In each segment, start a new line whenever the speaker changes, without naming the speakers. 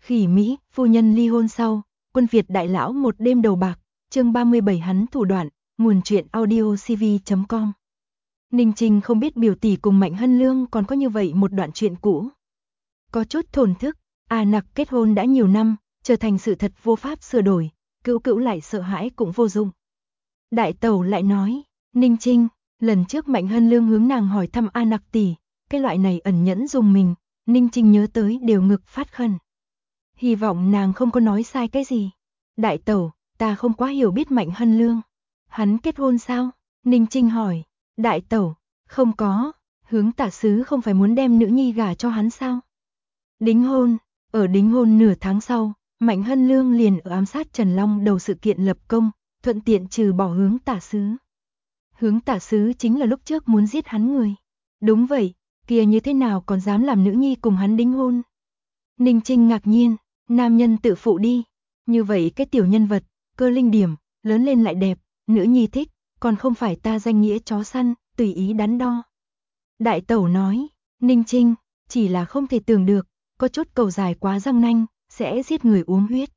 Khỉ Mỹ, phu nhân ly hôn sau, quân Việt đại lão một đêm đầu bạc, chương 37 hắn thủ đoạn, nguồn truyện audio cv.com. Ninh Trinh không biết biểu tỷ cùng Mạnh Hân Lương còn có như vậy một đoạn chuyện cũ. Có chút thổn thức, nặc kết hôn đã nhiều năm, trở thành sự thật vô pháp sửa đổi, cữu cữu lại sợ hãi cũng vô dụng. Đại tẩu lại nói, Ninh Trinh, lần trước Mạnh Hân Lương hướng nàng hỏi thăm nặc tỷ, cái loại này ẩn nhẫn dùng mình, Ninh Trinh nhớ tới đều ngực phát khẩn. Hy vọng nàng không có nói sai cái gì. Đại tẩu, ta không quá hiểu biết Mạnh Hân Lương. Hắn kết hôn sao? Ninh Trinh hỏi. Đại tẩu, không có, Hướng tả sứ không phải muốn đem nữ nhi gả cho hắn sao? Đính hôn, ở đính hôn nửa tháng sau, Mạnh Hân Lương liền ở ám sát Trần Long đầu sự kiện lập công, thuận tiện trừ bỏ Hướng tả sứ. Hướng tả sứ chính là lúc trước muốn giết hắn người. Đúng vậy, kia như thế nào còn dám làm nữ nhi cùng hắn đính hôn? Ninh Trinh ngạc nhiên, nam nhân tự phụ đi. Như vậy cái tiểu nhân vật, cơ linh điểm, lớn lên lại đẹp, nữ nhi thích, còn không phải ta danh nghĩa chó săn, tùy ý đắn đo. Đại tẩu nói, Ninh Trinh, chỉ là không thể tưởng được, có chút cầu dài quá răng nanh, sẽ giết người uống huyết.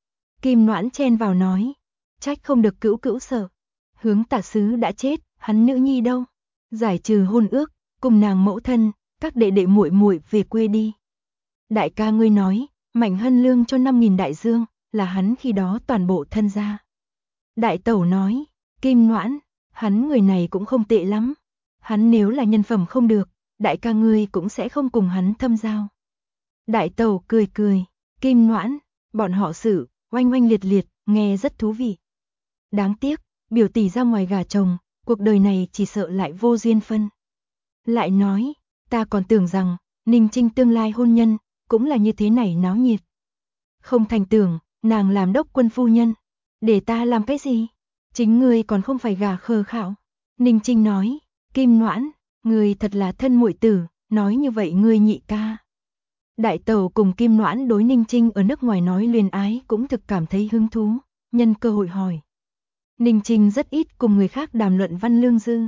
Kim Noãn chen vào nói, trách không được cữu cữu sợ. Hướng tả sứ đã chết, hắn nữ nhi đâu? Giải trừ hôn ước, cùng nàng mẫu thân, các đệ đệ muội muội về quê đi. Đại ca ngươi nói, Mạnh Hân Lương cho 5.000 đại dương, là hắn khi đó toàn bộ thân gia. Đại tẩu nói, Kim Noãn, hắn người này cũng không tệ lắm. Hắn nếu là nhân phẩm không được, đại ca ngươi cũng sẽ không cùng hắn thâm giao. Đại tẩu cười cười, Kim Noãn, bọn họ xử, oanh oanh liệt liệt, nghe rất thú vị. Đáng tiếc, biểu tỷ ra ngoài gả chồng, cuộc đời này chỉ sợ lại vô duyên phân. Lại nói, ta còn tưởng rằng, Ninh Trinh tương lai hôn nhân, cũng là như thế này náo nhiệt. Không thành tưởng, nàng làm đốc quân phu nhân. Để ta làm cái gì? Chính ngươi còn không phải gả khờ khảo. Ninh Trinh nói, Kim Noãn, ngươi thật là thân muội tử, nói như vậy ngươi nhị ca. Đại tẩu cùng Kim Noãn đối Ninh Trinh ở nước ngoài nói luyến ái cũng thực cảm thấy hứng thú, nhân cơ hội hỏi. Ninh Trinh rất ít cùng người khác đàm luận văn lương dư.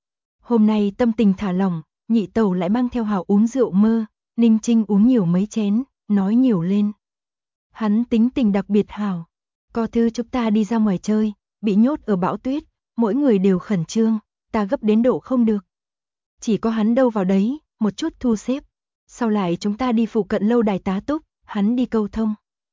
Hôm nay tâm tình thả lỏng, nhị tẩu lại mang theo hào uống rượu mơ, Ninh Trinh uống nhiều mấy chén, nói nhiều lên. Hắn tính tình đặc biệt hảo. Co thư chúng ta đi ra ngoài chơi, bị nhốt ở bão tuyết, mỗi người đều khẩn trương, ta gấp đến độ không được. Chỉ có hắn đâu vào đấy, một chút thu xếp. Sau lại chúng ta đi phụ cận lâu đài tá túc, hắn đi câu thông.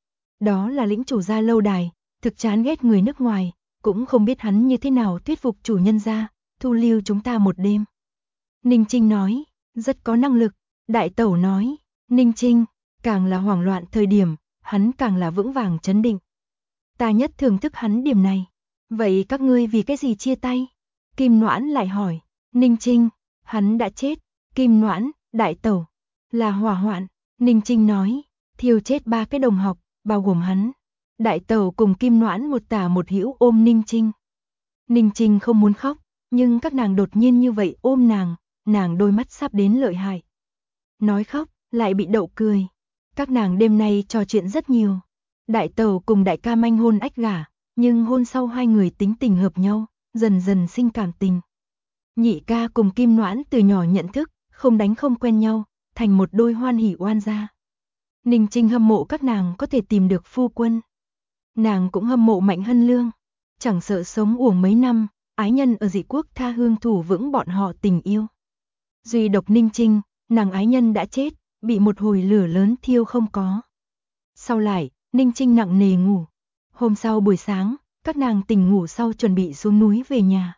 Đó là lĩnh chủ gia lâu đài, thực chán ghét người nước ngoài, cũng không biết hắn như thế nào thuyết phục chủ nhân gia, thu lưu chúng ta một đêm. Ninh Trinh nói, rất có năng lực. Đại tẩu nói, Ninh Trinh, càng là hoảng loạn thời điểm, hắn càng là vững vàng trấn định. Ta nhất thưởng thức hắn điểm này. Vậy các ngươi vì cái gì chia tay? Kim Noãn lại hỏi, Ninh Trinh, hắn đã chết. Kim Noãn, đại tẩu, là hỏa hoạn. Ninh Trinh nói, thiêu chết 3 cái đồng học, bao gồm hắn. Đại tẩu cùng Kim Noãn một tả một hữu ôm Ninh Trinh. Ninh Trinh không muốn khóc, nhưng các nàng đột nhiên như vậy ôm nàng đôi mắt sắp đến lợi hại. Nói khóc, lại bị đậu cười. Các nàng đêm nay trò chuyện rất nhiều. Đại tẩu cùng đại ca manh hôn ách gả, nhưng hôn sau hai người tính tình hợp nhau, dần dần sinh cảm tình. Nhị ca cùng Kim Noãn từ nhỏ nhận thức, không đánh không quen nhau, thành một đôi hoan hỉ oan gia. Ninh Trinh hâm mộ các nàng có thể tìm được phu quân. Nàng cũng hâm mộ Mạnh Hân Lương, chẳng sợ sống uổng mấy năm, ái nhân ở dị quốc tha hương thủ vững bọn họ tình yêu. Duy độc Ninh Trinh, nàng ái nhân đã chết, bị một hồi lửa lớn thiêu không có. Sau lại, Ninh Trinh nặng nề ngủ. Hôm sau buổi sáng, các nàng tỉnh ngủ sau chuẩn bị xuống núi về nhà.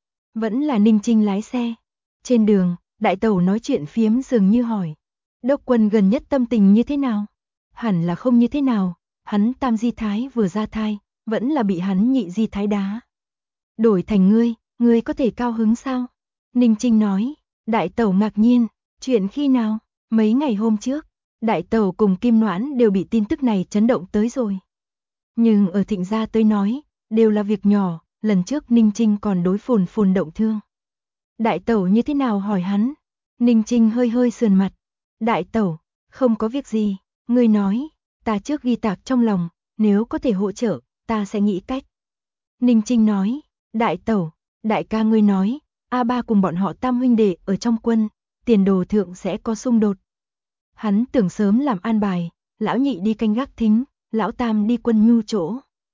Vẫn là Ninh Trinh lái xe. Trên đường, đại tẩu nói chuyện phiếm dường như hỏi. Đốc quân gần nhất tâm tình như thế nào? Hẳn là không như thế nào, hắn tam di thái vừa ra thai, vẫn là bị hắn nhị di thái đá. Đổi thành ngươi có thể cao hứng sao? Ninh Trinh nói, đại tẩu ngạc nhiên, chuyện khi nào? Mấy ngày hôm trước, đại tẩu cùng Kim Noãn đều bị tin tức này chấn động tới rồi. Nhưng ở Thịnh gia tới nói, đều là việc nhỏ, lần trước Ninh Trinh còn đối phồn phồn động thương. Đại tẩu như thế nào hỏi hắn? Ninh Trinh hơi hơi sườn mặt. Đại tẩu, không có việc gì, ngươi nói, ta trước ghi tạc trong lòng, nếu có thể hỗ trợ, ta sẽ nghĩ cách. Ninh Trinh nói, đại tẩu, đại ca ngươi nói, A3 cùng bọn họ tam huynh đệ ở trong quân, tiền đồ thượng sẽ có xung đột. Hắn tưởng sớm làm an bài, lão nhị đi canh gác thính, lão tam đi quân nhu chỗ.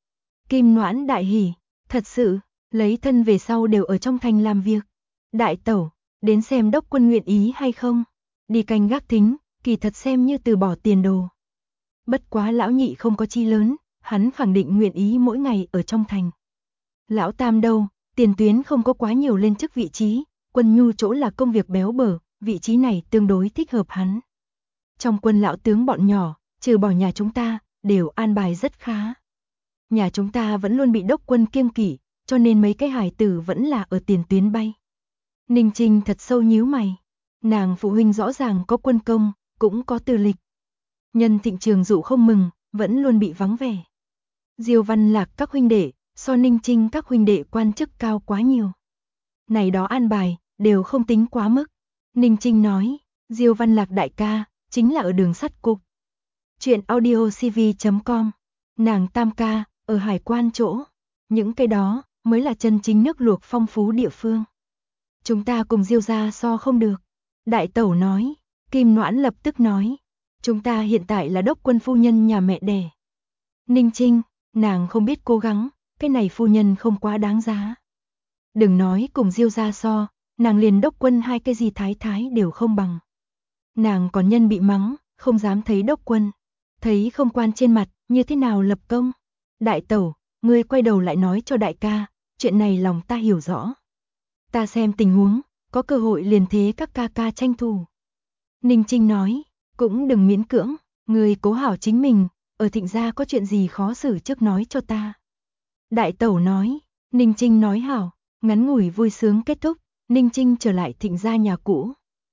Kim Noãn đại hỉ, thật sự, lấy thân về sau đều ở trong thành làm việc. Đại tẩu, đến xem đốc quân nguyện ý hay không. Đi canh gác thính, kỳ thật xem như từ bỏ tiền đồ. Bất quá lão nhị không có chi lớn, hắn khẳng định nguyện ý mỗi ngày ở trong thành. Lão tam đâu, tiền tuyến không có quá nhiều lên chức vị trí, quân nhu chỗ là công việc béo bở, vị trí này tương đối thích hợp hắn. Trong quân lão tướng bọn nhỏ, trừ bỏ nhà chúng ta, đều an bài rất khá. Nhà chúng ta vẫn luôn bị đốc quân kiêng kỵ, cho nên mấy cái hài tử vẫn là ở tiền tuyến bay. Ninh Trinh thật sâu nhíu mày. Nàng phụ huynh rõ ràng có quân công, cũng có tư lịch. Nhân Thịnh Trường Dụ không mừng, vẫn luôn bị vắng vẻ. Diêu Văn Lạc các huynh đệ, so Ninh Trinh các huynh đệ quan chức cao quá nhiều. Này đó an bài, đều không tính quá mức. Ninh Trinh nói, Diêu Văn Lạc đại ca, chính là ở đường sắt cục. Chuyện audiocv.com. Nàng tam ca, ở hải quan chỗ. Những cái đó, mới là chân chính nước luộc phong phú địa phương. Chúng ta cùng Diêu gia so không được. Đại tẩu nói, Kim Noãn lập tức nói. Chúng ta hiện tại là đốc quân phu nhân nhà mẹ đẻ. Ninh Trinh, nàng không biết cố gắng, cái này phu nhân không quá đáng giá. Đừng nói cùng Diêu gia so, nàng liền đốc quân hai cái gì thái thái đều không bằng. Nàng còn nhân bị mắng, không dám thấy đốc quân. Thấy không quan trên mặt, như thế nào lập công. Đại tẩu, ngươi quay đầu lại nói cho đại ca, chuyện này lòng ta hiểu rõ. Ta xem tình huống, có cơ hội liền thế các ca ca tranh thủ. Ninh Trinh nói, cũng đừng miễn cưỡng, ngươi cố hảo chính mình, ở Thịnh gia có chuyện gì khó xử trước nói cho ta. Đại tẩu nói, Ninh Trinh nói hảo, ngắn ngủi vui sướng kết thúc, Ninh Trinh trở lại Thịnh gia nhà cũ.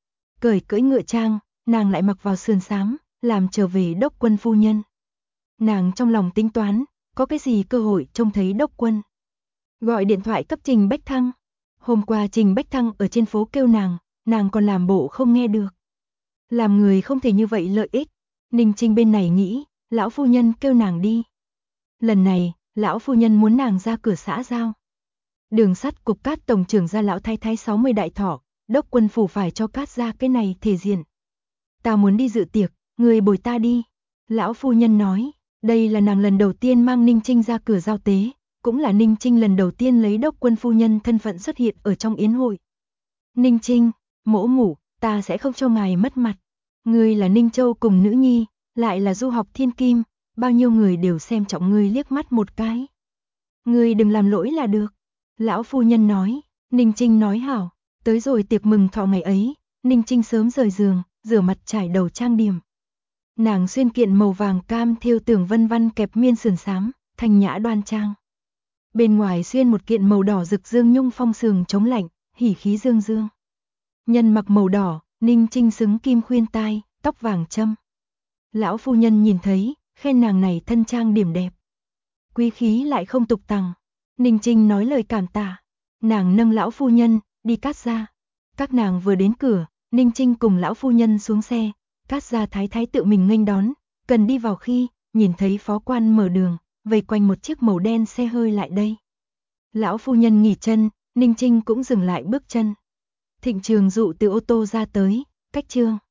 Cưỡi ngựa trang, nàng lại mặc vào sườn xám, làm trở về đốc quân phu nhân. Nàng trong lòng tính toán, có cái gì cơ hội trông thấy đốc quân. Gọi điện thoại cấp Trình Bách Thăng. Hôm qua Trình Bách Thăng ở trên phố kêu nàng còn làm bộ không nghe được. Làm người không thể như vậy lợi ích. Ninh Trinh bên này nghĩ, lão phu nhân kêu nàng đi. Lần này, lão phu nhân muốn nàng ra cửa xã giao. Đường sắt cục Cát tổng trưởng ra lão thái thái 60 đại thọ, đốc quân phủ phải cho Cát ra cái này thể diện. Ta muốn đi dự tiệc, người bồi ta đi. Lão phu nhân nói, đây là nàng lần đầu tiên mang Ninh Trinh ra cửa giao tế, cũng là Ninh Trinh lần đầu tiên lấy đốc quân phu nhân thân phận xuất hiện ở trong yến hội. Ninh Trinh, mỗ mủ, ta sẽ không cho ngài mất mặt. Ngươi là Ninh Châu cùng nữ nhi, lại là du học thiên kim, bao nhiêu người đều xem trọng ngươi liếc mắt một cái. Ngươi đừng làm lỗi là được. Lão phu nhân nói, Ninh Trinh nói hảo, tới rồi tiệc mừng thọ ngày ấy, Ninh Trinh sớm rời giường, rửa mặt trải đầu trang điểm. Nàng xuyên kiện màu vàng cam thêu tường vân văn kẹp miên sườn xám, thanh nhã đoan trang. Bên ngoài xuyên một kiện màu đỏ rực dương nhung phong sườn chống lạnh, hỉ khí dương dương. Nhân mặc màu đỏ, Ninh Trinh xứng kim khuyên tai, tóc vàng châm. Lão phu nhân nhìn thấy, khen nàng này thân trang điểm đẹp. Quý khí lại không tục tằng. Ninh Trinh nói lời cảm tạ. Nàng nâng lão phu nhân, đi Cát gia. Các nàng vừa đến cửa, Ninh Trinh cùng lão phu nhân xuống xe. Cát gia thái thái tự mình nghênh đón. Cần đi vào khi, nhìn thấy phó quan mở đường, vây quanh một chiếc màu đen xe hơi lại đây. Lão phu nhân nghỉ chân, Ninh Trinh cũng dừng lại bước chân. Thịnh Trường Dụ từ ô tô ra tới, cách trương.